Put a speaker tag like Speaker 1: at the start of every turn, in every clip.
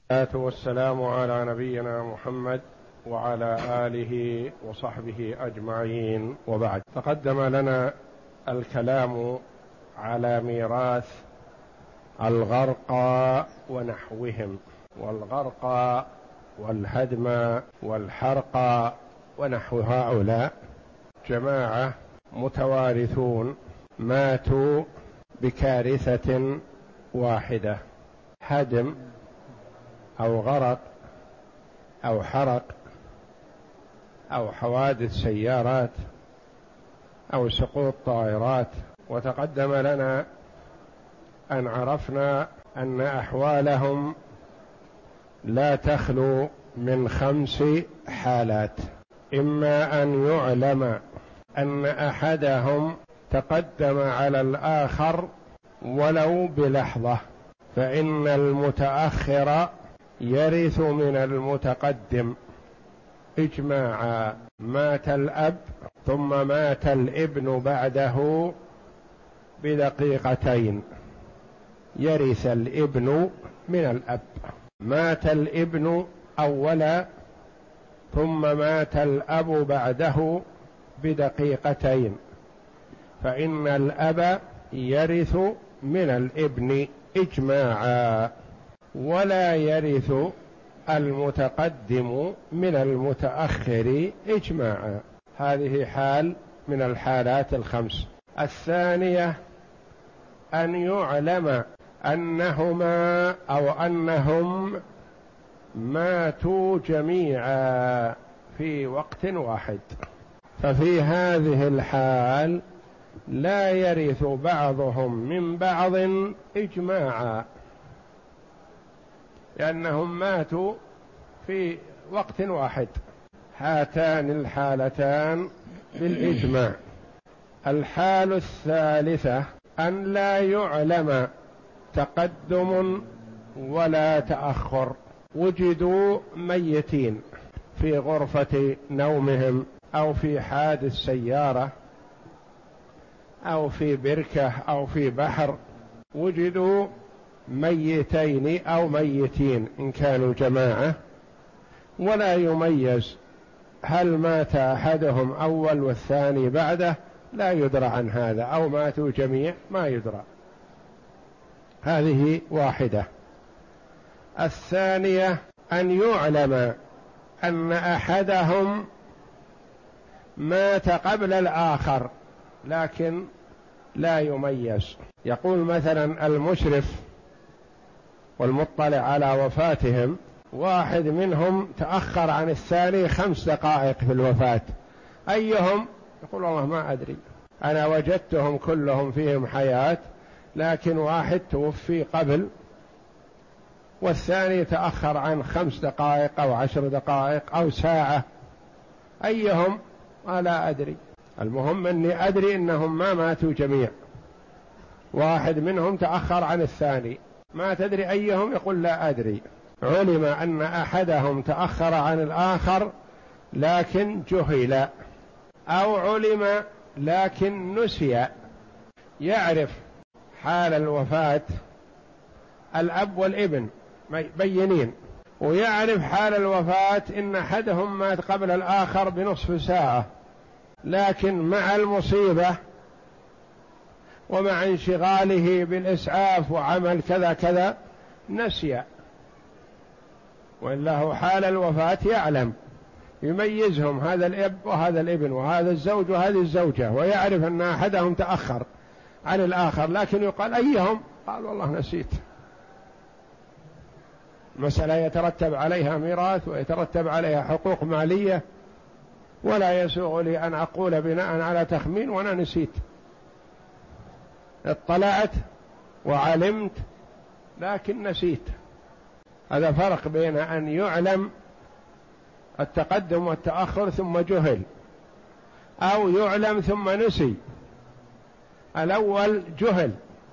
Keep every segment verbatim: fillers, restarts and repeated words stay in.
Speaker 1: والصلاة والسلام على نبينا محمد وعلى آله وصحبه أجمعين، وبعد. تقدم لنا الكلام على ميراث الغرقى ونحوهم، والغرقى والهدم والحرقى ونحو هؤلاء جماعة متوارثون ماتوا بكارثة واحدة، هدم أو غرق أو حرق أو حوادث سيارات أو سقوط طائرات. وتقدم لنا أن عرفنا أن أحوالهم لا تخلو من خمس حالات: إما أن يعلم أن أحدهم تقدم على الآخر ولو بلحظة، فإن المتأخر يرث من المتقدم إجماعا. مات الأب ثم مات الابن بعده بدقيقتين، يرث الابن من الأب. مات الابن أولا ثم مات الأب بعده بدقيقتين، فإن الأب يرث من الابن إجماعا، ولا يرث المتقدم من المتأخر إجماعا. هذه حال من الحالات الخمس. الثانية أن يعلم أنهما أو أنهم ماتوا جميعا في وقت واحد، ففي هذه الحال لا يرث بعضهم من بعض إجماعا، لأنهم ماتوا في وقت واحد. هاتان الحالتان بالإجماع. الحال الثالثة أن لا يعلم تقدم ولا تأخر، وجدوا ميتين في غرفة نومهم أو في حادث سيارة أو في بركة أو في بحر، وجدوا ميتين أو ميتين إن كانوا جماعة، ولا يميز هل مات أحدهم أول والثاني بعده، لا يدرى عن هذا، أو ماتوا جميع ما يدرى. هذه واحدة. الثانية أن يعلم أن أحدهم مات قبل الآخر لكن لا يميز. يقول مثلا المشرف والمطلع على وفاتهم، واحد منهم تأخر عن الثاني خمس دقائق في الوفاة، أيهم؟ يقول والله ما أدري، أنا وجدتهم كلهم فيهم حياة، لكن واحد توفي قبل والثاني تأخر عن خمس دقائق أو عشر دقائق أو ساعة، أيهم؟ لا أدري. المهم أني أدري أنهم ما ماتوا جميع، واحد منهم تأخر عن الثاني، ما تدري أيهم؟ يقول لا أدري. علم أن أحدهم تأخر عن الآخر لكن جهل، أو علم لكن نسي. يعرف حال الوفاة الأب والابن بينين، ويعرف حال الوفاة إن أحدهم مات قبل الآخر بنصف ساعة، لكن مع المصيبة ومع انشغاله بالإسعاف وعمل كذا كذا نسي، وإلا هو حال الوفاة يعلم، يميزهم، هذا الأب وهذا الابن وهذا الزوج وهذه الزوجة، ويعرف أن أحدهم تأخر عن الآخر، لكن يقال أيهم؟ قال والله نسيت. مسألة يترتب عليها ميراث ويترتب عليها حقوق مالية، ولا يسوغ لي أن أقول بناء على تخمين وأنا نسيت. اطلعت وعلمت لكن نسيت. هذا فرق بين أن يعلم التقدم والتأخر ثم جهل، أو يعلم ثم نسي. الأول جهل،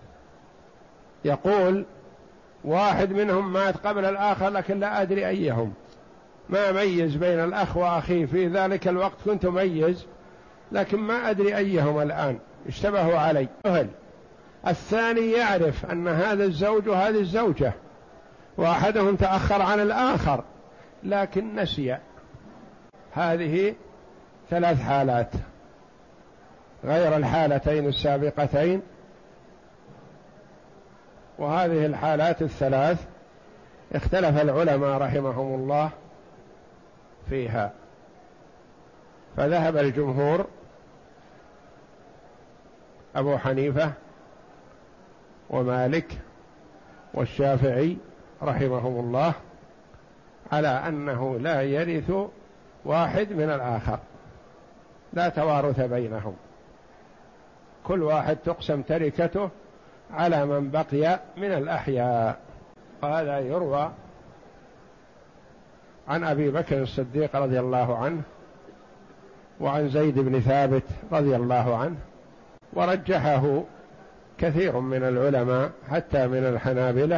Speaker 1: يقول واحد منهم مات قبل الآخر لكن لا أدري أيهم، ما ميز بين الأخ وأخيه، في ذلك الوقت كنت ميز لكن ما أدري أيهم الآن، اشتبهوا علي، جهل. الثاني يعرف أن هذا الزوج وهذه الزوجة، وأحدهم تأخر عن الآخر لكن نسي. هذه ثلاث حالات غير الحالتين السابقتين، وهذه الحالات الثلاث اختلف العلماء رحمهم الله فيها، فذهب الجمهور أبو حنيفة ومالك والشافعي رحمهم الله على أنه لا يرث واحد من الآخر، لا توارث بينهم، كل واحد تقسم تركته على من بقي من الأحياء. وهذا يروى عن أبي بكر الصديق رضي الله عنه وعن زيد بن ثابت رضي الله عنه، ورجحه كثير من العلماء حتى من الحنابلة،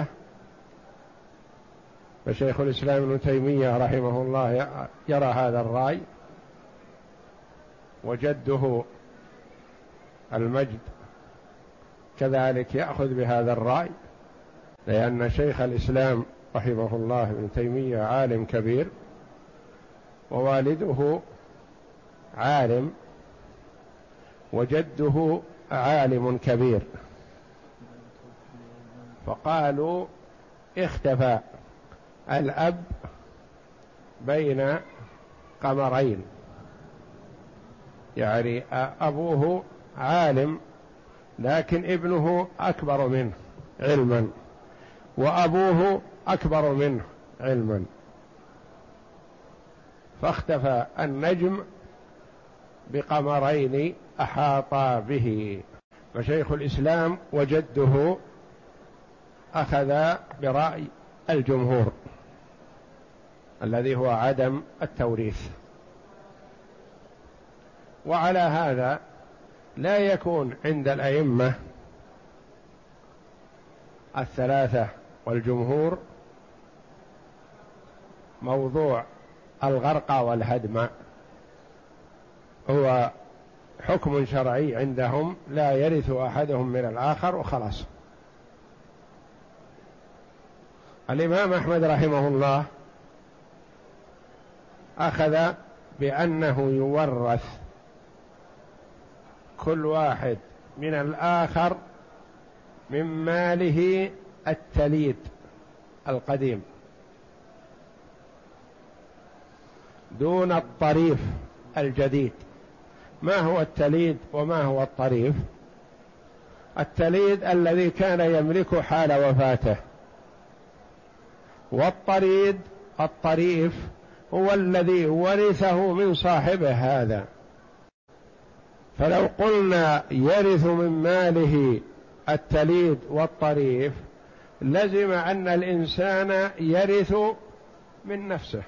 Speaker 1: فشيخ الإسلام ابن تيمية رحمه الله يرى هذا الرأي، وجده المجد كذلك يأخذ بهذا الرأي، لأن شيخ الإسلام رحمه الله ابن تيمية عالم كبير، ووالده عالم، وجده عالم كبير، فقالوا اختفى الأب بين قمرين، يعني أبوه عالم لكن ابنه أكبر منه علما، وأبوه أكبر منه علما، فاختفى النجم بقمرين أحاطا به. فشيخ الإسلام وجده أخذ برأي الجمهور الذي هو عدم التوريث. وعلى هذا لا يكون عند الأئمة الثلاثة والجمهور موضوع الغرق والهدم هو حكم شرعي عندهم، لا يرث أحدهم من الآخر وخلاص. الإمام أحمد رحمه الله أخذ بأنه يورث كل واحد من الآخر من ماله التليد القديم دون الطريف الجديد. ما هو التليد وما هو الطريف؟ التليد الذي كان يملكه حال وفاته، والطريد الطريف هو الذي ورثه من صاحبه هذا. فلو قلنا يرث من ماله التليد والطريف لزم أن الإنسان يرث من نفسه،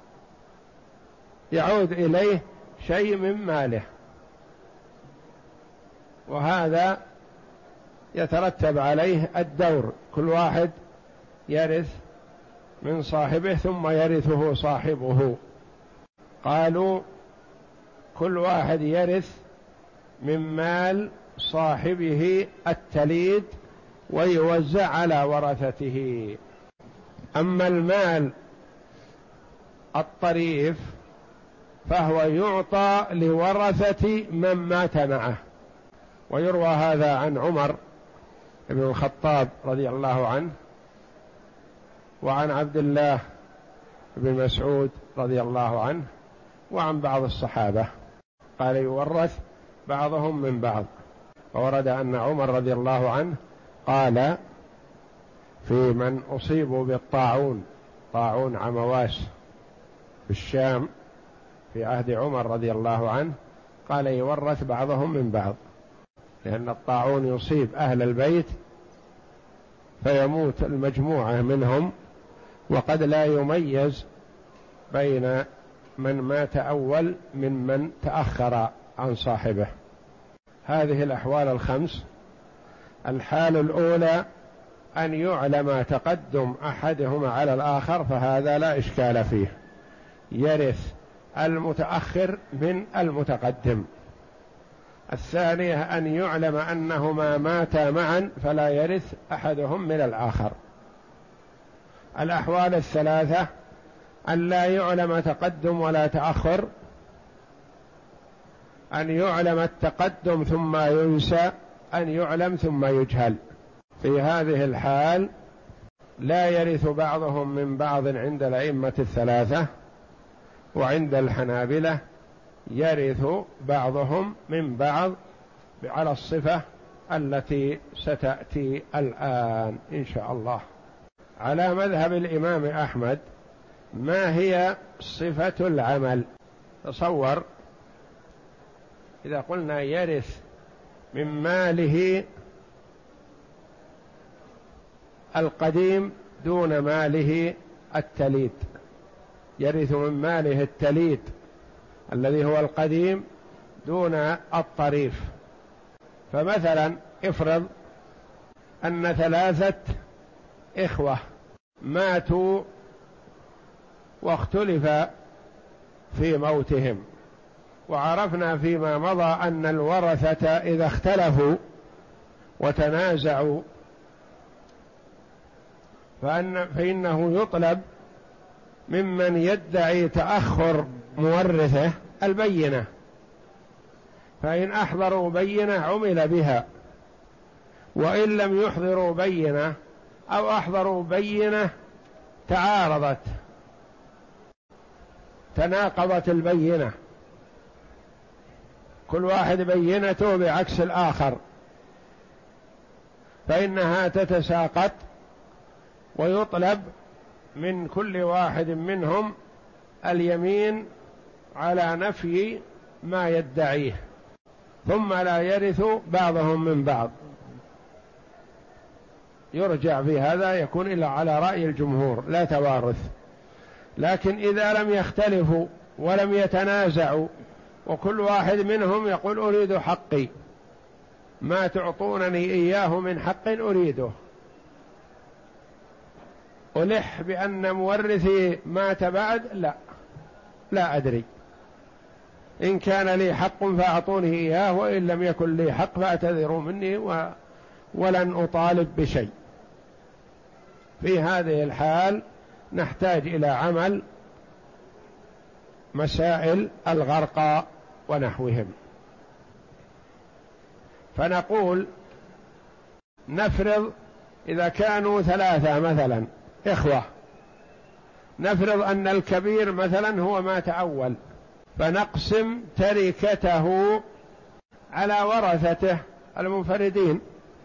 Speaker 1: يعود إليه شيء من ماله، وهذا يترتب عليه الدور، كل واحد يرث من صاحبه ثم يرثه صاحبه. قالوا كل واحد يرث من مال صاحبه التليد ويوزع على ورثته. أما المال الطريف فهو يعطى لورثة من مات معه. ويروى هذا عن عمر بن الخطاب رضي الله عنه، وعن عبد الله بن مسعود رضي الله عنه، وعن بعض الصحابة قال يورث بعضهم من بعض. وورد أن عمر رضي الله عنه قال في من أصيبوا بالطاعون، طاعون عمواس في الشام في عهد عمر رضي الله عنه، قال يورث بعضهم من بعض، لأن الطاعون يصيب أهل البيت فيموت المجموعة منهم، وقد لا يميز بين من مات أول من من تأخر عن صاحبه. هذه الأحوال الخمس: الحال الأولى أن يعلم تقدم أحدهما على الآخر، فهذا لا إشكال فيه، يرث المتأخر من المتقدم. الثانية أن يعلم أنهما ماتا معا فلا يرث أحدهم من الآخر. الأحوال الثلاثة: أن لا يعلم تقدم ولا تأخر، أن يعلم التقدم ثم ينسى، أن يعلم ثم يجهل. في هذه الحال لا يرث بعضهم من بعض عند الأئمة الثلاثة، وعند الحنابلة يرث بعضهم من بعض على الصفة التي ستأتي الآن إن شاء الله. على مذهب الإمام أحمد، ما هي صفة العمل؟ تصور إذا قلنا يرث من ماله القديم دون ماله التليد، يرث من ماله التليد الذي هو القديم دون الطريف. فمثلا افرض أن ثلاثة إخوة ماتوا واختلف في موتهم، وعرفنا فيما مضى أن الورثة إذا اختلفوا وتنازعوا فأن فإنه يطلب ممن يدعي تأخر مورثه البينة، فإن أحضروا بينة عمل بها، وإن لم يحضروا بينة أو أحضروا بينة تعارضت تناقضت البينة، كل واحد بينته بعكس الآخر، فإنها تتساقط، ويطلب من كل واحد منهم اليمين على نفي ما يدعيه، ثم لا يرث بعضهم من بعض. يرجع في هذا يكون إلا على رأي الجمهور لا توارث. لكن إذا لم يختلفوا ولم يتنازعوا وكل واحد منهم يقول أريد حقي، ما تعطونني إياه من حق أريده، ألح بأن مورثي مات بعد، لا لا أدري، إن كان لي حق فأعطوني إياه، وإن لم يكن لي حق فاعتذروا مني و... ولن أطالب بشيء. في هذه الحال نحتاج إلى عمل مسائل الغرقى ونحوهم. فنقول نفرض إذا كانوا ثلاثة مثلا إخوة، نفرض أن الكبير مثلا هو مات أول، فنقسم تركته على ورثته المنفردين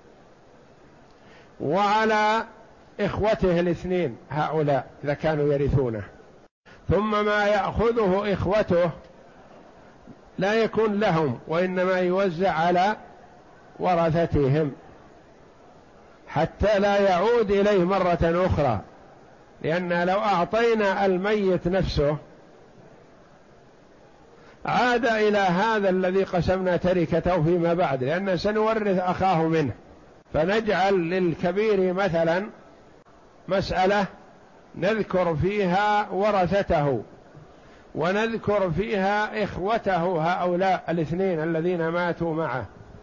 Speaker 1: وعلى إخوته الاثنين هؤلاء إذا كانوا يرثونه، ثم ما يأخذه إخوته لا يكون لهم، وإنما يوزع على ورثتهم حتى لا يعود إليه مرة أخرى، لأن لو أعطينا الميت نفسه عاد إلى هذا الذي قسمنا تركته فيما بعد، لأن سنورث أخاه منه، فنجعل للكبير مثلا مسألة نذكر فيها ورثته ونذكر فيها إخوته هؤلاء الاثنين الذين ماتوا معه،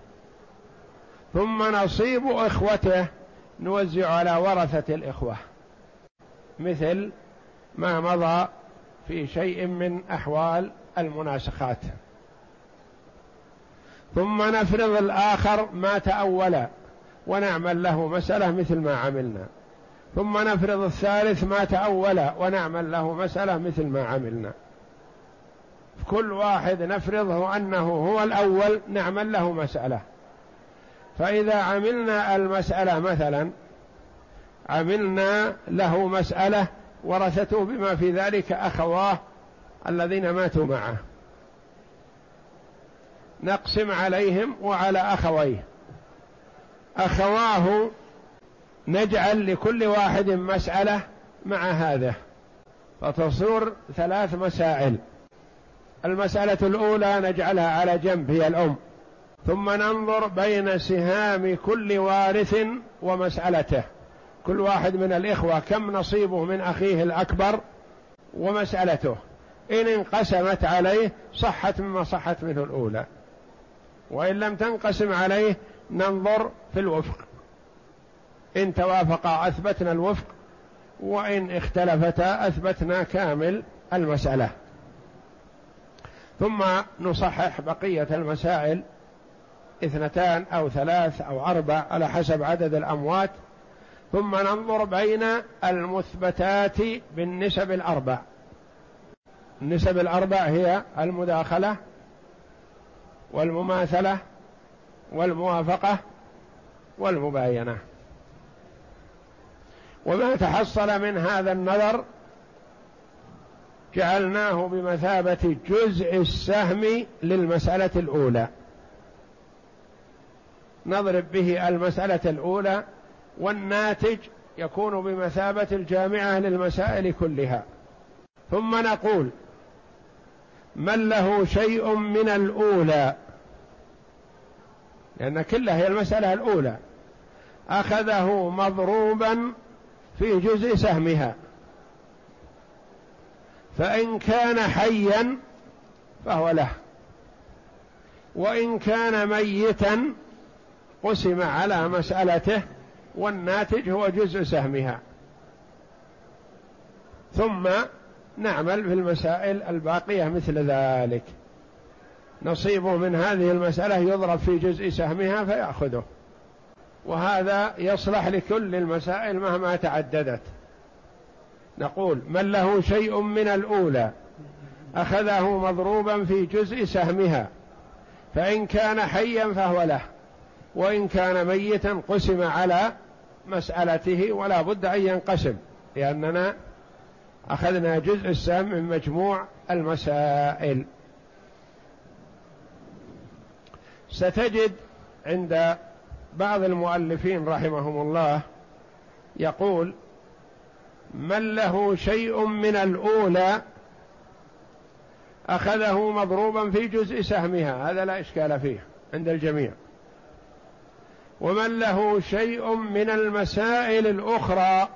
Speaker 1: ثم نصيب إخوته نوزع على ورثة الإخوة، مثل ما مضى في شيء من أحوال المناسخات. ثم نفرض الآخر مات أولا ونعمل له مسألة مثل ما عملنا، ثم نفرض الثالث مات أولا ونعمل له مسألة مثل ما عملنا. كل واحد نفرضه أنه هو الأول نعمل له مسألة، فإذا عملنا المسألة مثلا عملنا له مسألة ورثته بما في ذلك أخواه الذين ماتوا معه، نقسم عليهم وعلى أخويه، أخواه نجعل لكل واحد مسألة مع هذا، فتصير ثلاث مسائل. المسألة الأولى نجعلها على جنب هي الأم، ثم ننظر بين سهام كل وارث ومسألته، كل واحد من الإخوة كم نصيبه من أخيه الأكبر ومسألته، إن انقسمت عليه صحت مما صحت منه الأولى، وإن لم تنقسم عليه ننظر في الوفق، إن توافق أثبتنا الوفق، وإن اختلفتا أثبتنا كامل المسألة. ثم نصحح بقية المسائل، اثنتان أو ثلاث أو أربع على حسب عدد الأموات، ثم ننظر بين المثبتات بالنسب الأربع. النسب الأربع هي المداخلة والمماثلة والموافقة والمباينة. وما تحصل من هذا النظر جعلناه بمثابة جزء السهم للمسألة الأولى، نضرب به المسألة الأولى، والناتج يكون بمثابة الجامعة للمسائل كلها. ثم نقول من له شيء من الأولى، لأن كلها هي المسألة الأولى، أخذه مضروبا في جزء سهمها، فإن كان حيا فهو له، وإن كان ميتا قسم على مسألته والناتج هو جزء سهمها. ثم نعمل في المسائل الباقية مثل ذلك، نصيبه من هذه المسألة يضرب في جزء سهمها فيأخذه. وهذا يصلح لكل المسائل مهما تعددت. نقول من له شيء من الأولى أخذه مضروبا في جزء سهمها، فإن كان حيا فهو له، وإن كان ميتا قسم على مسألته، ولا بد أن ينقسم لأننا أخذنا جزء السهم من مجموع المسائل. ستجد عند بعض المؤلفين رحمهم الله يقول من له شيء من الأولى أخذه مضروبا في جزء سهمها، هذا لا إشكال فيه عند الجميع. ومن له شيء من المسائل الأخرى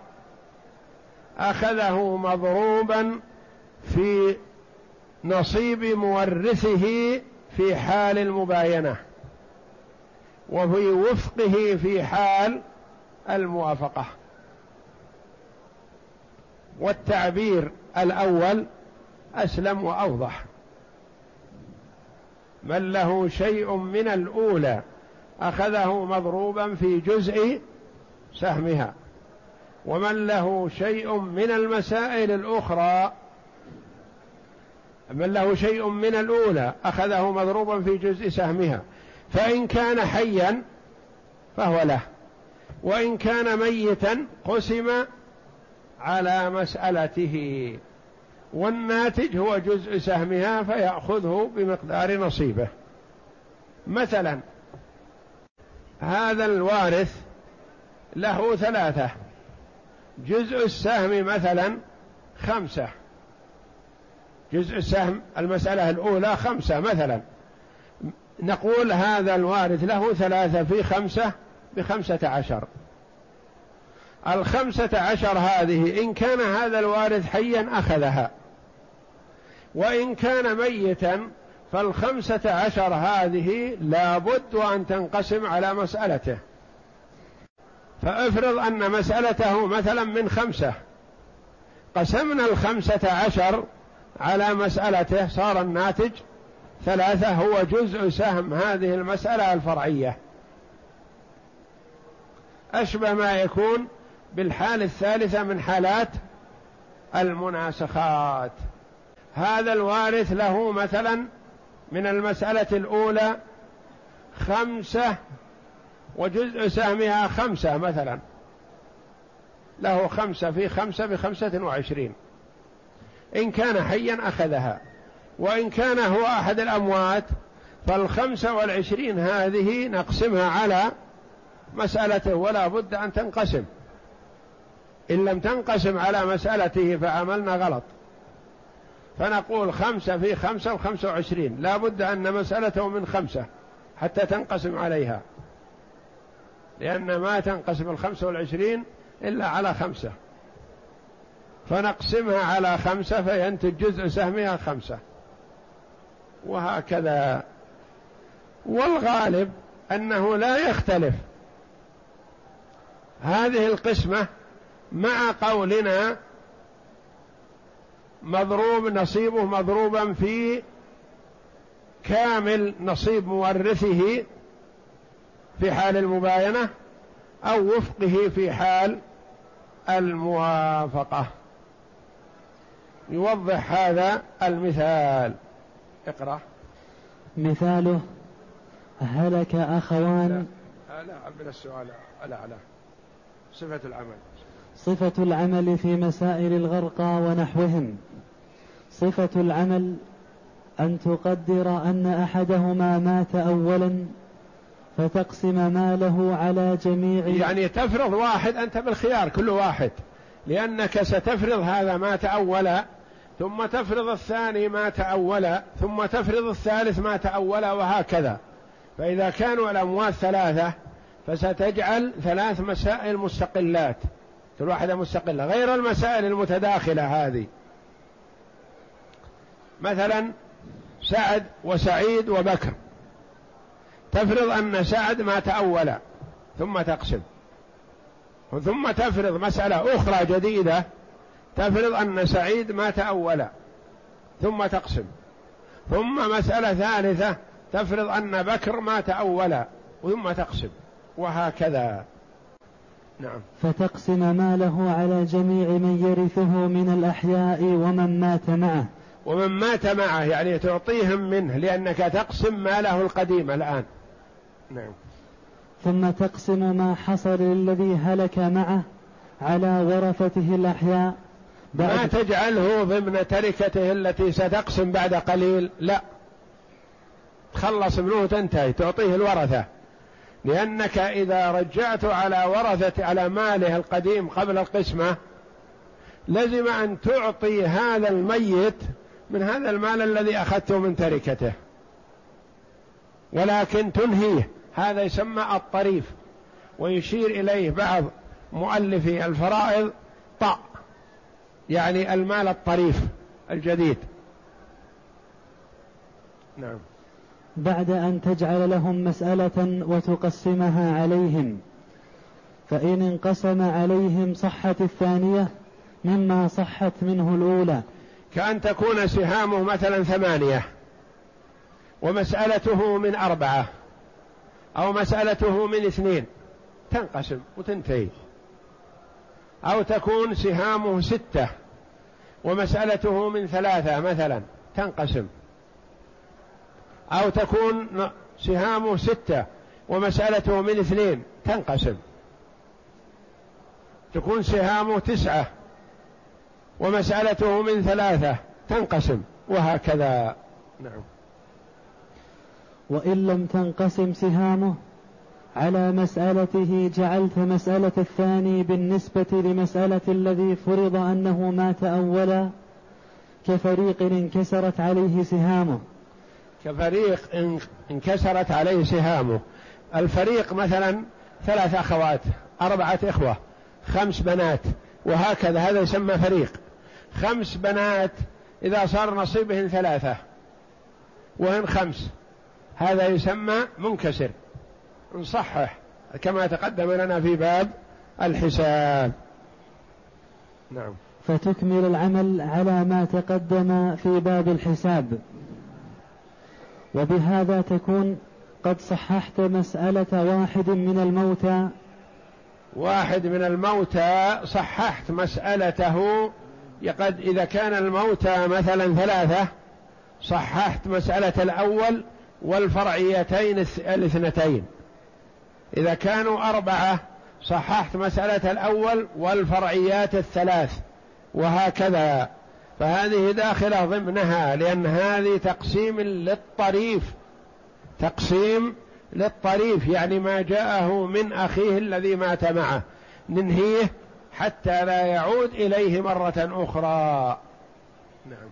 Speaker 1: أخذه مضروبا في نصيب مورثه في حال المباينة، وفي وفقه في حال الموافقة. والتعبير الأول أسلم وأوضح. من له شيء من الأولى أخذه مضروبا في جزء سهمها، ومن له شيء من المسائل الأخرى من له شيء من الأولى أخذه مضروبا في جزء سهمها، فإن كان حيا فهو له، وإن كان ميتا قسم على مسألته، والناتج هو جزء سهمها فيأخذه بمقدار نصيبه. مثلا هذا الوارث له ثلاثة، جزء السهم مثلا خمسة، جزء السهم المسألة الأولى خمسة مثلا، نقول هذا الوارث له ثلاثة في خمسة بخمسة عشر. الخمسة عشر هذه إن كان هذا الوارث حيا أخذها، وإن كان ميتا فالخمسة عشر هذه لا بد أن تنقسم على مسألته. فافرض أن مسألته مثلا من خمسة، قسمنا الخمسة عشر على مسألته، صار الناتج ثلاثة، هو جزء سهم هذه المسألة الفرعية. أشبه ما يكون بالحال الثالثة من حالات المناسخات. هذا الوارث له مثلا من المسألة الأولى خمسة وجزء سهمها خمسة مثلا، له خمسة في خمسة بخمسة وعشرين، إن كان حيا أخذها، وإن كان هو أحد الأموات فالخمسة والعشرين هذه نقسمها على مسألته، ولا بد أن تنقسم. إن لم تنقسم على مسألته فعملنا غلط، فنقول خمسة في خمسة وخمسة وعشرين، لا بد أن مسألته من خمسة حتى تنقسم عليها، لأن ما تنقسم الخمسة والعشرين إلا على خمسة، فنقسمها على خمسة فينتج جزء سهمها خمسة، وهكذا. والغالب أنه لا يختلف، هذه القسمة مع قولنا مضروب نصيبه مضروبا في كامل نصيب مورثه في حال المباينة أو وفقه في حال الموافقة. يوضح هذا المثال. اقرأ.
Speaker 2: مثاله: هلك أخوان.
Speaker 1: لا لا من السؤال الأعلى. صفة العمل.
Speaker 2: صفة العمل في مسائل الغرقى ونحوهم: صفة العمل أن تقدر أن أحدهما مات أولا فتقسم ماله على جميع،
Speaker 1: يعني تفرض واحد أنت بالخيار كل واحد، لأنك ستفرض هذا مات أولا ثم تفرض الثاني مات أولا ثم تفرض الثالث مات أولا وهكذا. فإذا كانوا الأموات ثلاثة فستجعل ثلاث مسائل مستقلات، كل واحدة مستقلة غير المسائل المتداخلة هذه. مثلا سعد وسعيد وبكر، تفرض أن سعد مات أولا ثم تقسم، ثم تفرض مسألة أخرى جديدة تفرض أن سعيد مات أولا ثم تقسم، ثم مسألة ثالثة تفرض أن بكر مات أولا ثم تقسم، وهكذا. نعم.
Speaker 2: فتقسم ماله على جميع من يرثه من الأحياء ومن مات معه.
Speaker 1: ومن مات معه يعني تعطيهم منه، لأنك تقسم ماله القديم الآن. نعم.
Speaker 2: ثم تقسم ما حصل للذي هلك معه على ورثته الأحياء.
Speaker 1: ما تجعله ضمن تركته التي ستقسم بعد قليل، لا، تخلص منه تنتهي تعطيه الورثة، لأنك إذا رجعت على ورثة على ماله القديم قبل القسمة لازم أن تعطي هذا الميت من هذا المال الذي أخذته من تركته، ولكن تنهيه. هذا يسمى الطريف، ويشير إليه بعض مؤلفي الفرائض طأ، يعني المال الطريف الجديد. نعم.
Speaker 2: بعد أن تجعل لهم مسألة وتقسمها عليهم، فإن انقسم عليهم صحت الثانية مما صحت منه الأولى.
Speaker 1: كأن تكون سهامه مثلا ثمانية ومسألته من أربعة، أو مسألته من اثنين، تنقسم وتنتهي. أو تكون سهامه ستة ومسألته من ثلاثة مثلا، تنقسم. أو تكون سهامه ستة ومسألته من اثنين، تنقسم. تكون سهامه تسعة ومسألته من ثلاثة، تنقسم، وهكذا. نعم.
Speaker 2: وإن لم تنقسم سهامه على مسألته جعلت مسألة الثاني بالنسبة لمسألة الذي فرض أنه مات أولا، كفريق انكسرت عليه سهامه.
Speaker 1: كفريق انكسرت عليه سهامه. الفريق مثلا ثلاث أخوات، أربعة إخوة، خمس بنات، وهكذا، هذا يسمى فريق. خمس بنات إذا صار نصيبهن ثلاثة وهن خمس، هذا يسمى منكسر، نصحح كما تقدم لنا في باب الحساب. نعم.
Speaker 2: فتكمل العمل على ما تقدم في باب الحساب، وبهذا تكون قد صححت مسألة واحد من الموتى.
Speaker 1: واحد من الموتى صححت مسألته. قد إذا كان الموتى مثلا ثلاثة صححت مسألة الأول والفرعيتين الاثنتين. إذا كانوا أربعة صححت مسألة الأول والفرعيات الثلاث، وهكذا. فهذه داخلة ضمنها، لأن هذه تقسيم للطريف، تقسيم للطريف، يعني ما جاءه من أخيه الذي مات معه ننهيه حتى لا يعود إليه مرة أخرى. نعم.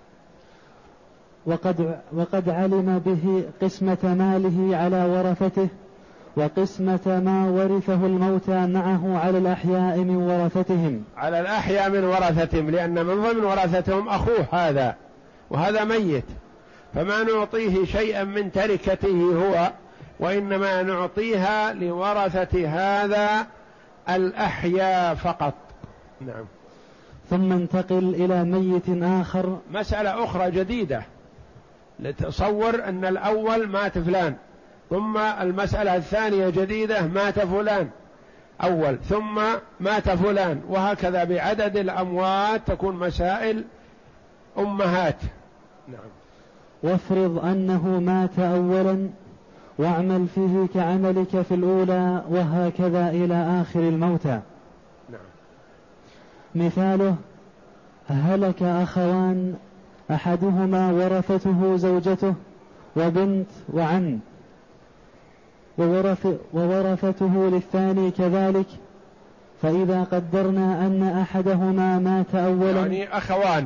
Speaker 2: وقد, وقد علم به قسمة ماله على ورثته، وقسمة ما ورثه الموتى معه على الأحياء من ورثتهم.
Speaker 1: على الأحياء من ورثتهم، لأن من ضمن ورثتهم أخوه هذا، وهذا ميت، فما نعطيه شيئا من تركته هو، وإنما نعطيها لورثة هذا الأحياء فقط. نعم.
Speaker 2: ثم انتقل إلى ميت آخر.
Speaker 1: مسألة أخرى جديدة، لتصور أن الأول مات فلان، ثم المسألة الثانية جديدة مات فلان أول، ثم مات فلان، وهكذا بعدد الأموات تكون مسائل أمهات. نعم.
Speaker 2: وافرض أنه مات أولا واعمل فيه كعملك في الأولى، وهكذا إلى آخر الموتى.
Speaker 1: نعم.
Speaker 2: مثاله: هلك أخوان أحدهما ورثته زوجته وبنت وعم، وورث وورثته للثاني كذلك، فإذا قدرنا أن أحدهما مات أولا،
Speaker 1: يعني أخوان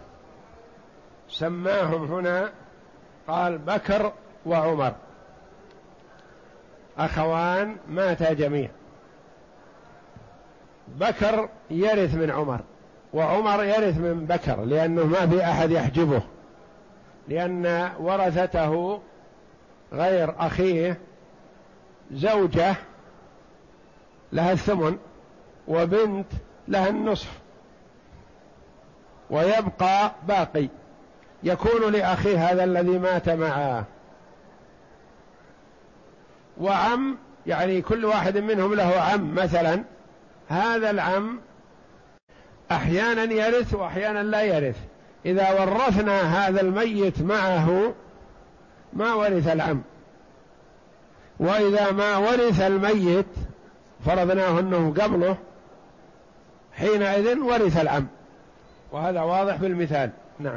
Speaker 1: سماهم هنا، قال بكر وعمر، أخوان ماتا جميع، بكر يرث من عمر وعمر يرث من بكر، لأنه ما في أحد يحجبه، لأن ورثته غير أخيه زوجة لها الثمن وبنت لها النصف، ويبقى باقي يكون لأخيه هذا الذي مات معه، وعم يعني كل واحد منهم له عم مثلا، هذا العم أحيانا يرث وأحيانا لا يرث، إذا ورثنا هذا الميت معه ما ورث العم، وإذا ما ورث الميت فرضناه أنه قبله حينئذ ورث العم، وهذا واضح بالمثال. نعم.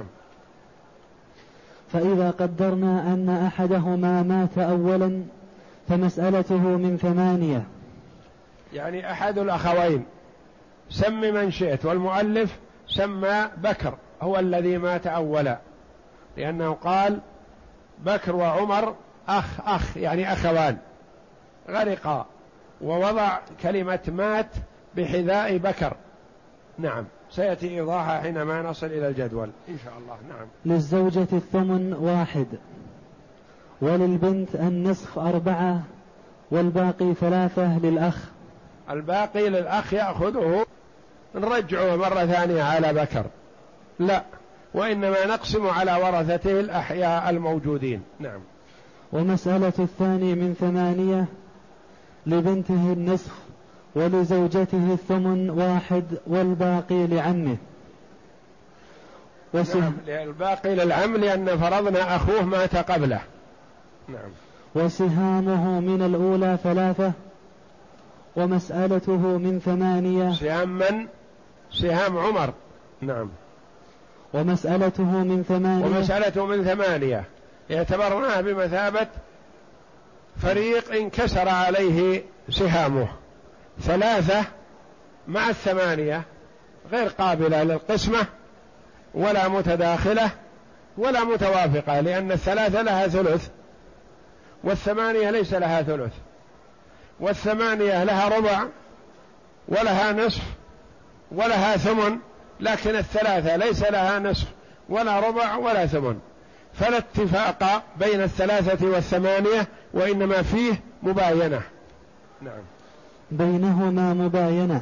Speaker 2: فإذا قدرنا أن أحدهما مات أولا فمسألته من ثمانية،
Speaker 1: يعني أحد الأخوين سم من شئت، والمؤلف سمى بكر هو الذي مات أولا، لأنه قال بكر وعمر أخ أخ يعني أخوان غرقا، ووضع كلمة مات بحذاء بكر. نعم، سيأتي إيضاحها حينما نصل إلى الجدول إن شاء الله. نعم.
Speaker 2: للزوجة الثمن واحد، وللبنت النصف أربعة، والباقي ثلاثة للأخ.
Speaker 1: الباقي للأخ يأخذه، نرجعه مرة ثانية على بكر لا، وإنما نقسم على ورثته الأحياء الموجودين. نعم.
Speaker 2: ومسألة الثاني من ثمانية، لبنته النصف، ولزوجته الثمن واحد، والباقي لعمه.
Speaker 1: وسه... نعم، الباقي للعم لأن فرضنا أخوه مات قبله. نعم.
Speaker 2: وسهامه من الأولى ثلاثة، ومسألته من ثمانية.
Speaker 1: سهام من؟ سهام عمر. نعم.
Speaker 2: ومسألته من ثمانية.
Speaker 1: ومسألته من ثمانية اعتبرناها بمثابة فريق انكسر عليه سهامه، ثلاثة مع الثمانية غير قابلة للقسمة ولا متداخلة ولا متوافقة، لأن الثلاثة لها ثلث والثمانية ليس لها ثلث، والثمانية لها ربع ولها نصف ولها ثمن، لكن الثلاثة ليس لها نصف ولا ربع ولا ثمن، فلا اتفاق بين الثلاثة والثمانية، وإنما فيه مباينة. نعم.
Speaker 2: بينهما مباينة،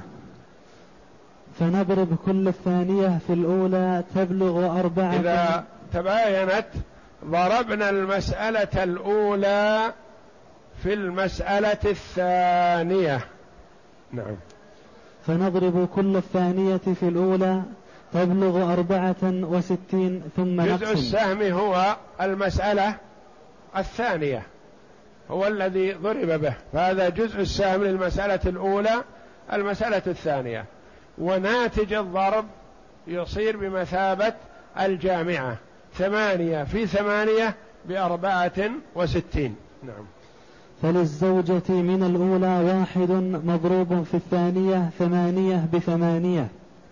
Speaker 2: فنضرب كل الثانية في الأولى تبلغ أربعة.
Speaker 1: إذا تباينت ضربنا المسألة الأولى في المسألة الثانية. نعم.
Speaker 2: فنضرب كل الثانية في الأولى تبلغ أربعة وستين ثم نقسم.
Speaker 1: جزء السهم هو المسألة الثانية هو الذي ضرب به، فهذا جزء السهم للمسألة الأولى المسألة الثانية، وناتج الضرب يصير بمثابة الجامعة، ثمانية في ثمانية بأربعة وستين. نعم.
Speaker 2: فللزوجة من الأولى واحد مضروب في الثانية ثمانية بثمانية،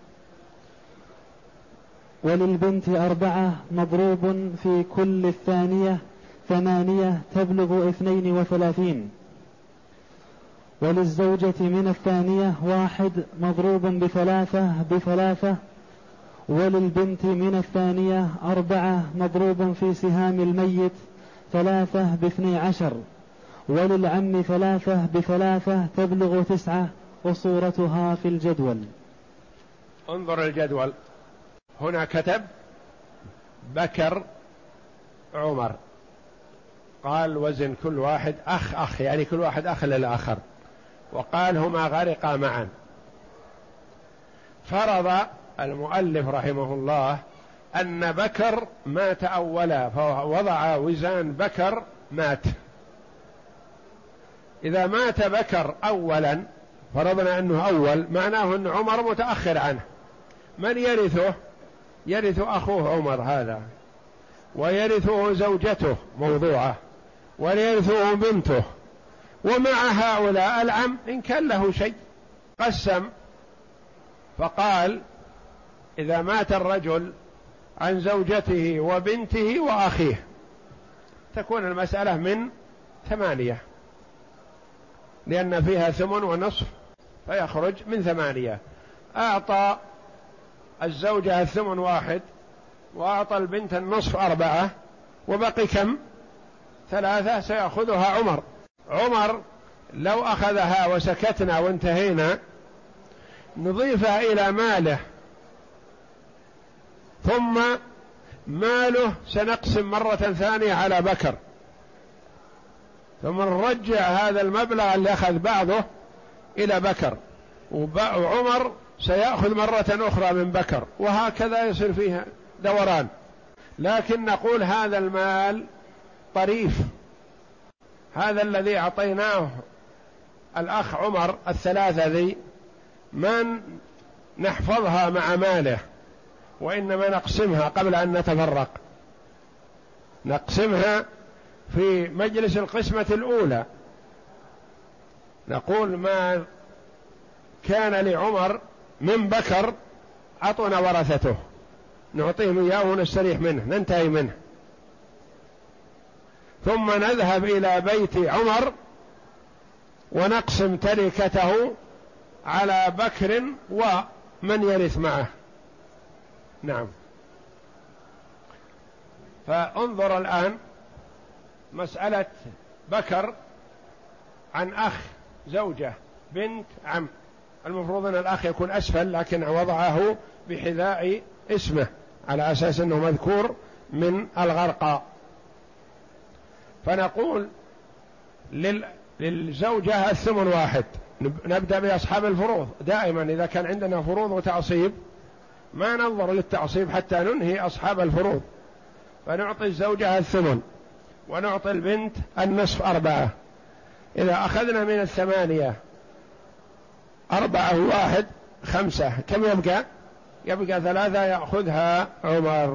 Speaker 2: وللبنت أربعة مضروب في كل الثانية ثمانية تبلغ اثنين وثلاثين، وللزوجة من الثانية واحد مضروب بثلاثة بثلاثة، وللبنت من الثانية أربعة مضروب في سهام الميت ثلاثة باثني عشر، وللعم ثلاثة بثلاثة تبلغ تسعة، وصورتها في الجدول.
Speaker 1: انظر الجدول هنا كتب بكر عمر، قال وزن كل واحد أخ أخ، يعني كل واحد أخ للآخر، وقال هما غرقا معا. فرض المؤلف رحمه الله أن بكر مات أولا، فوضع وزان بكر مات. إذا مات بكر أولا، فرضنا أنه أول، معناه أن عمر متأخر عنه. من يرثه؟ يرث أخوه عمر هذا، ويرثه زوجته موضوعة، ويرثه بنته، ومع هؤلاء العم إن كان له شيء. قسم فقال إذا مات الرجل عن زوجته وبنته وأخيه تكون المسألة من ثمانية، لأن فيها ثمن ونصف، فيخرج من ثمانية. أعطى الزوجة الثمن واحد، وأعطى البنت النصف أربعة، وبقي كم؟ ثلاثة، سيأخذها عمر. عمر لو أخذها وسكتنا وانتهينا نضيفها إلى ماله، ثم ماله سنقسم مرة ثانية على بكر، ثم نرجع هذا المبلغ اللي أخذ بعضه إلى بكر، وعمر سيأخذ مرة أخرى من بكر، وهكذا يصير فيها دوران. لكن نقول هذا المال طريف، هذا الذي أعطيناه الأخ عمر الثلاثة ذي ما نحفظها مع ماله، وإنما نقسمها قبل أن نتفرق، نقسمها في مجلس القسمة الأولى، نقول ما كان لعمر من بكر أعطونا ورثته، نعطيهم إياه ونستريح منه، ننتهي منه، ثم نذهب إلى بيت عمر ونقسم تركته على بكر ومن يرث معه. نعم. فانظر الآن مسألة بكر عن أخ زوجة بنت عم، المفروض أن الأخ يكون أسفل، لكن وضعه بحذاء اسمه على أساس أنه مذكور من الغرقاء. فنقول لل... للزوجة الثمن واحد. نبدأ بأصحاب الفروض دائما، إذا كان عندنا فروض وتعصيب ما ننظر للتعصيب حتى ننهي أصحاب الفروض، فنعطي الزوجة الثمن ونعطي البنت النصف أربعة. إذا أخذنا من الثمانية أربعة واحد خمسة، كم يبقى؟ يبقى ثلاثة يأخذها عمر.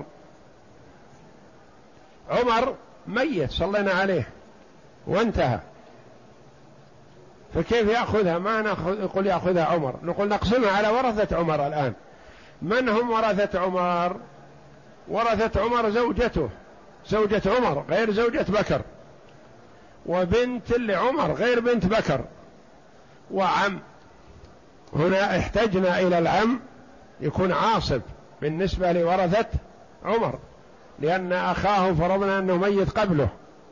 Speaker 1: عمر ميت صلينا عليه وانتهى، فكيف يأخذها؟ ما نأخذ يقول يأخذها عمر، نقول نقسمها على ورثة عمر. الآن من هم ورثة عمر؟ ورثة عمر زوجته، زوجة عمر غير زوجة بكر، وبنت لعمر غير بنت بكر، وعم. هنا احتجنا إلى العم يكون عاصب بالنسبة لورثة عمر، لأن أخاه فرضنا أنه ميت قبله.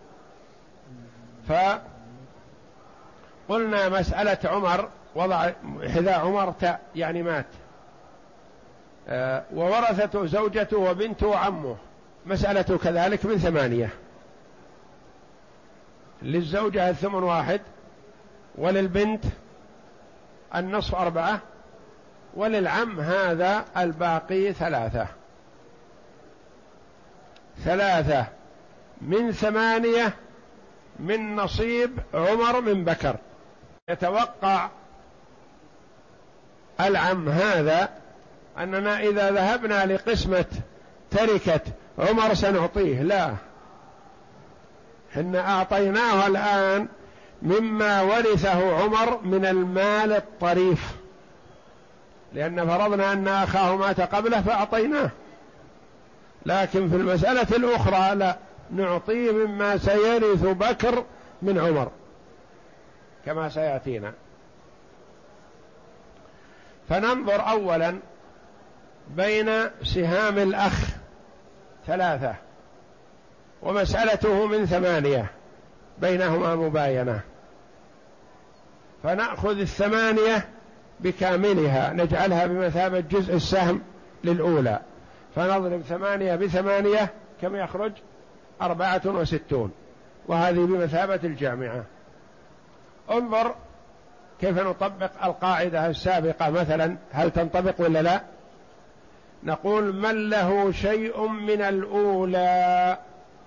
Speaker 1: فقلنا مسألة عمر وضع حذاء عمر تاء يعني مات، أه وورثته زوجته وبنته وعمه، مسألته كذلك من ثمانية. للزوجة الثمن واحد، وللبنت النصف أربعة، وللعم هذا الباقي ثلاثة. ثلاثة من ثمانية من نصيب عمر من بكر. يتوقع العم هذا أننا إذا ذهبنا لقسمة تركة عمر سنعطيه، لا، حنا أعطيناه الآن مما ورثه عمر من المال الطريف، لأن فرضنا أن أخاه مات قبله فأعطيناه. لكن في المسألة الأخرى لا، نعطيه مما سيرث بكر من عمر كما سيأتينا. فننظر أولا بين سهام الأخ ثلاثة ومسألته من ثمانية، بينهما مباينة، فنأخذ الثمانية بكاملها نجعلها بمثابة جزء السهم للأولى، فنضرب ثمانية بثمانية كم يخرج؟ أربعة وستون، وهذه بمثابة الجامعة. انظر كيف نطبق القاعدة السابقة مثلا، هل تنطبق ولا لا؟ نقول من له شيء من الأولى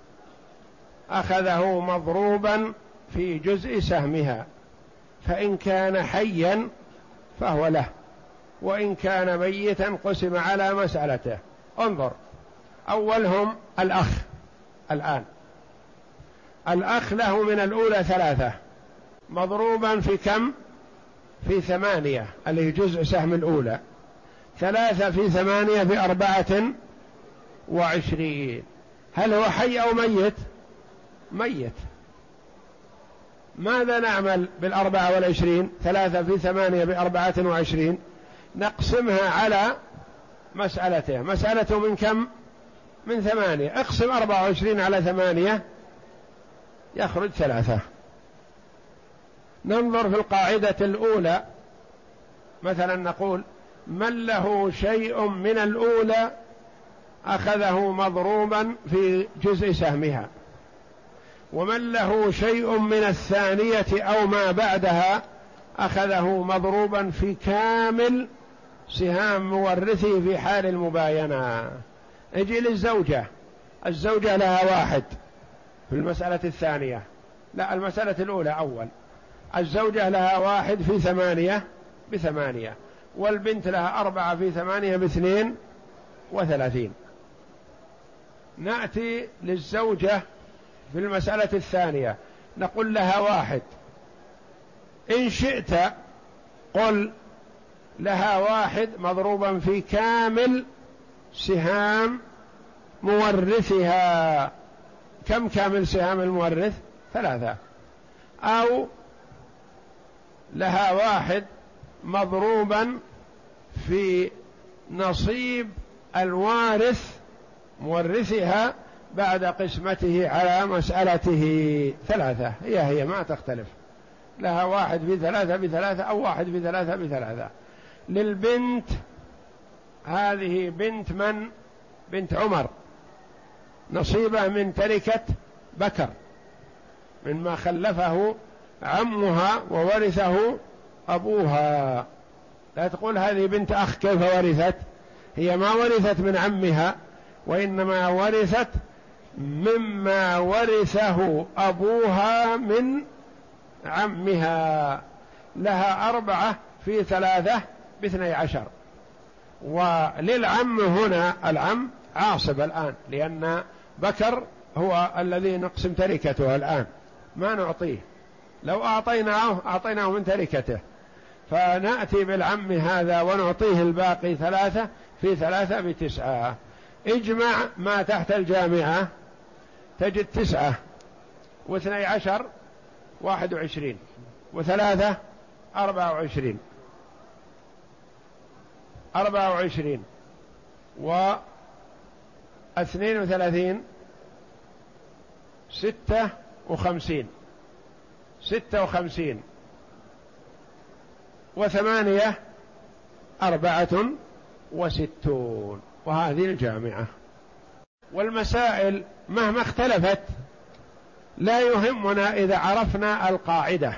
Speaker 1: أخذه مضروبا في جزء سهمها، فإن كان حيا فهو له، وإن كان ميتا قسم على مسألته. انظر أولهم الأخ. الآن الأخ له من الأولى ثلاثة مضروبا في كم؟ في ثمانية اللي هي جزء سهم الأولى، ثلاثة في ثمانية بأربعة وعشرين. هل هو حي أو ميت؟ ميت. ماذا نعمل بالأربعة والعشرين؟ ثلاثة في ثمانية بأربعة وعشرين، نقسمها على مسألته. مسألته من كم؟ من ثمانية. اقسم أربعة وعشرين على ثمانية يخرج ثلاثة. ننظر في القاعدة الأولى مثلا، نقول من له شيء من الأولى أخذه مضروبا في جزء سهمها، ومن له شيء من الثانية أو ما بعدها أخذه مضروبا في كامل سهام مورثه في حال المباينة. اجي للزوجة، الزوجة لها واحد في المسألة الثانية، لا المسألة الأولى أول. الزوجة لها واحد في ثمانية بثمانية، والبنت لها أربعة في ثمانية باثنين وثلاثين. نأتي للزوجة في المسألة الثانية نقول لها واحد، إن شئت قل لها واحد مضروبا في كامل سهام مورثها. كم كامل سهام المورث؟ ثلاثة. أو لها واحد مضروبا في نصيب الوارث مورثها بعد قسمته على مسألته. ثلاثة هي هي ما تختلف، لها واحد بثلاثة بثلاثة أو واحد بثلاثة بثلاثة. للبنت هذه بنت من؟ بنت عمر، نصيبه من تركة بكر مما خلفه عمها وورثه أبوها. لا تقول هذه بنت أخ كيف ورثت؟ هي ما ورثت من عمها، وإنما ورثت مما ورثه أبوها من عمها. لها أربعة في ثلاثة باثني عشر. وللعم هنا العم عاصب الآن، لأن بكر هو الذي نقسم تركته الآن، ما نعطيه. لو أعطيناه أعطيناه من تركته، فنأتي بالعم هذا ونعطيه الباقي ثلاثة في ثلاثة بتسعة. اجمع ما تحت الجامعة تجد تسعة واثني عشر واحد وعشرين وثلاثة أربعة وعشرين أربعة وعشرين واثنين وثلاثين ستة وخمسين ستة وخمسين وثمانية أربعة وستون. وهذه الجامعة. والمسائل مهما اختلفت لا يهمنا إذا عرفنا القاعدة.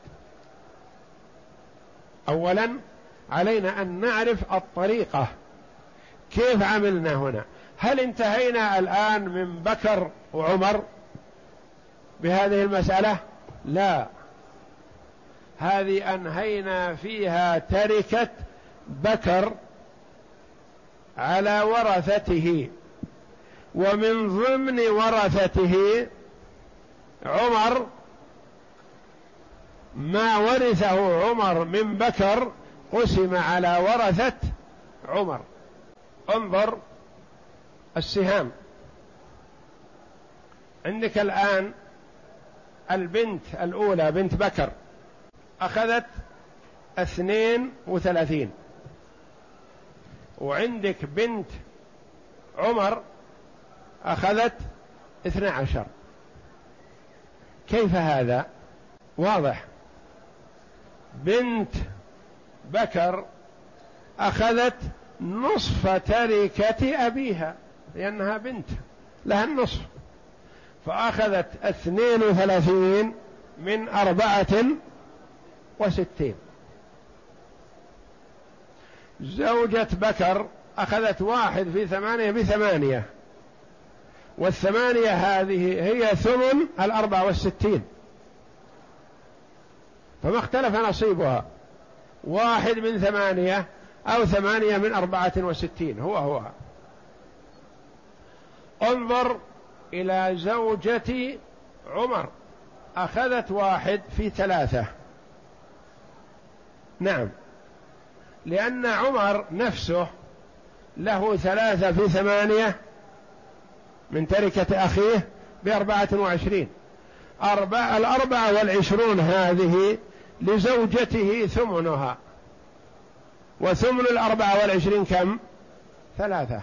Speaker 1: أولا علينا أن نعرف الطريقة كيف عملنا هنا. هل انتهينا الآن من بكر وعمر بهذه المسألة؟ لا، هذه أنهينا فيها تركة بكر على ورثته، ومن ضمن ورثته عمر ما ورثه عمر من بكر قسم على ورثة عمر. انظر السهام. عندك الآن البنت الأولى بنت بكر أخذت اثنين وثلاثين، وعندك بنت عمر أخذت اثنى عشر. كيف هذا؟ واضح، بنت بكر أخذت نصف تركة أبيها لأنها بنت لها النصف، فأخذت اثنين وثلاثين من أربعة وستين. زوجة بكر أخذت واحد في ثمانية بثمانية، والثمانية هذه هي ثمن الأربعة والستين، فما اختلف نصيبها، واحد من ثمانية أو ثمانية من أربعة وستين هو هو. انظر إلى زوجة عمر أخذت واحد في ثلاثة، نعم، لأن عمر نفسه له ثلاثة في ثمانية من تركة أخيه بأربعة وعشرين، أربعة الأربعة والعشرون هذه لزوجته ثمنها، وثمن الأربعة والعشرين كم؟ ثلاثة،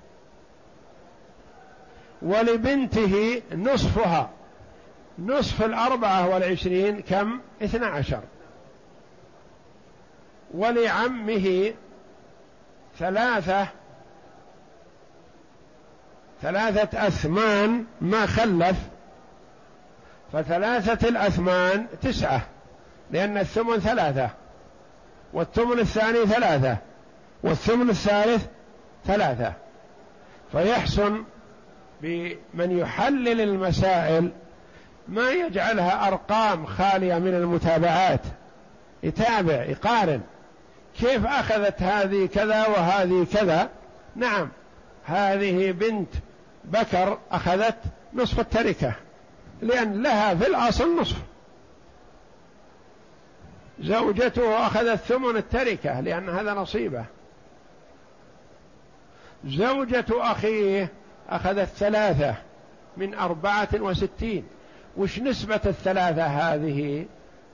Speaker 1: ولبنته نصفها، نصف الأربعة والعشرين كم؟ اثنى عشر، ولعمه ثلاثة ثلاثة أثمان ما خلف، فثلاثة الأثمان تسعة، لأن الثمن ثلاثة، والثمن الثاني ثلاثة، والثمن الثالث ثلاثة. فيحسن بمن يحلل المسائل ما يجعلها أرقام خالية من المتابعات، يتابع يقارن كيف أخذت هذه كذا وهذه كذا. نعم، هذه بنت بكر أخذت نصف التركة لأن لها في الأصل نصف، زوجته أخذت ثمن التركة لأن هذا نصيبه، زوجة أخيه أخذت ثلاثة من أربعة وستين. وش نسبة الثلاثة هذه؟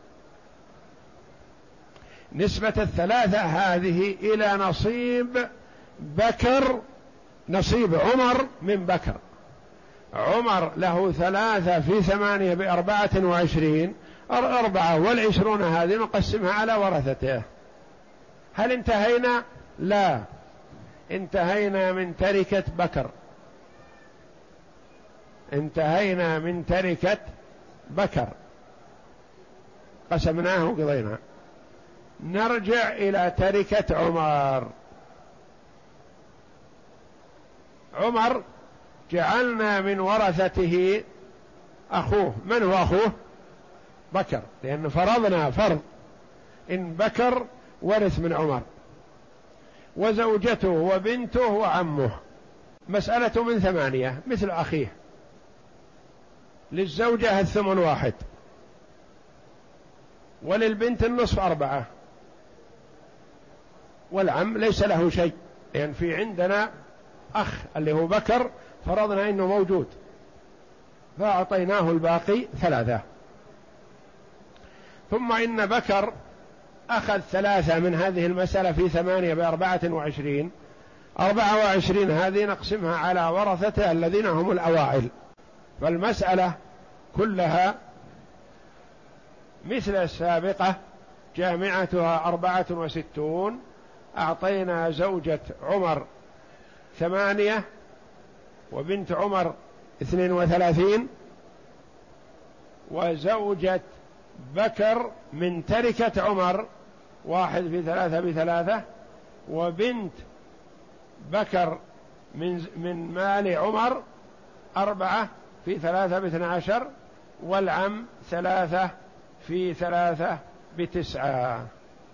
Speaker 1: نسبة الثلاثة هذه إلى نصيب بكر، نصيب عمر من بكر. عمر له ثلاثة في ثمانية بأربعة وعشرين، الأربعة والعشرون هذه نقسمها على ورثته. هل انتهينا؟ لا، انتهينا من تركة بكر، انتهينا من تركة بكر، قسمناه وقضينا. نرجع إلى تركة عمر. عمر جعلنا من ورثته أخوه. من هو أخوه؟ بكر، لأن فرضنا فرض إن بكر ورث من عمر، وزوجته وبنته وعمه. مسألة من ثمانية مثل أخيه، للزوجة الثمن واحد، وللبنت النصف أربعة، والعم ليس له شيء، لأن يعني في عندنا أخ اللي هو بكر فرضنا إنه موجود فأعطيناه الباقي ثلاثة. ثم إن بكر أخذ ثلاثة من هذه المسألة في ثمانية بأربعة وعشرين، أربعة وعشرين هذه نقسمها على ورثته الذين هم الأوائل، فالمسألة كلها مثل السابقة جامعتها أربعة وستون. أعطينا زوجة عمر ثمانية، وبنت عمر اثنين وثلاثين، وزوجة بكر من تركة عمر واحد في ثلاثة بثلاثة، وبنت بكر من من مال عمر أربعة في ثلاثة باثنى عشر، والعم ثلاثة في ثلاثة بتسعة.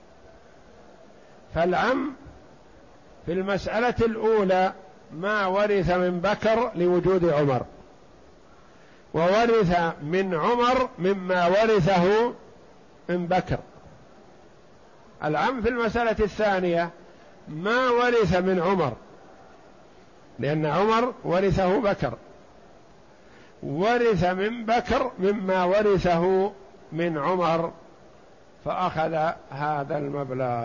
Speaker 1: فالعم في المسألة الأولى ما ورث من بكر لوجود عمر، وورث من عمر مما ورثه من بكر. العم في المسألة الثانية ما ورث من عمر، لأن عمر ورثه بكر، ورث من بكر مما ورثه من عمر، فأخذ هذا المبلغ.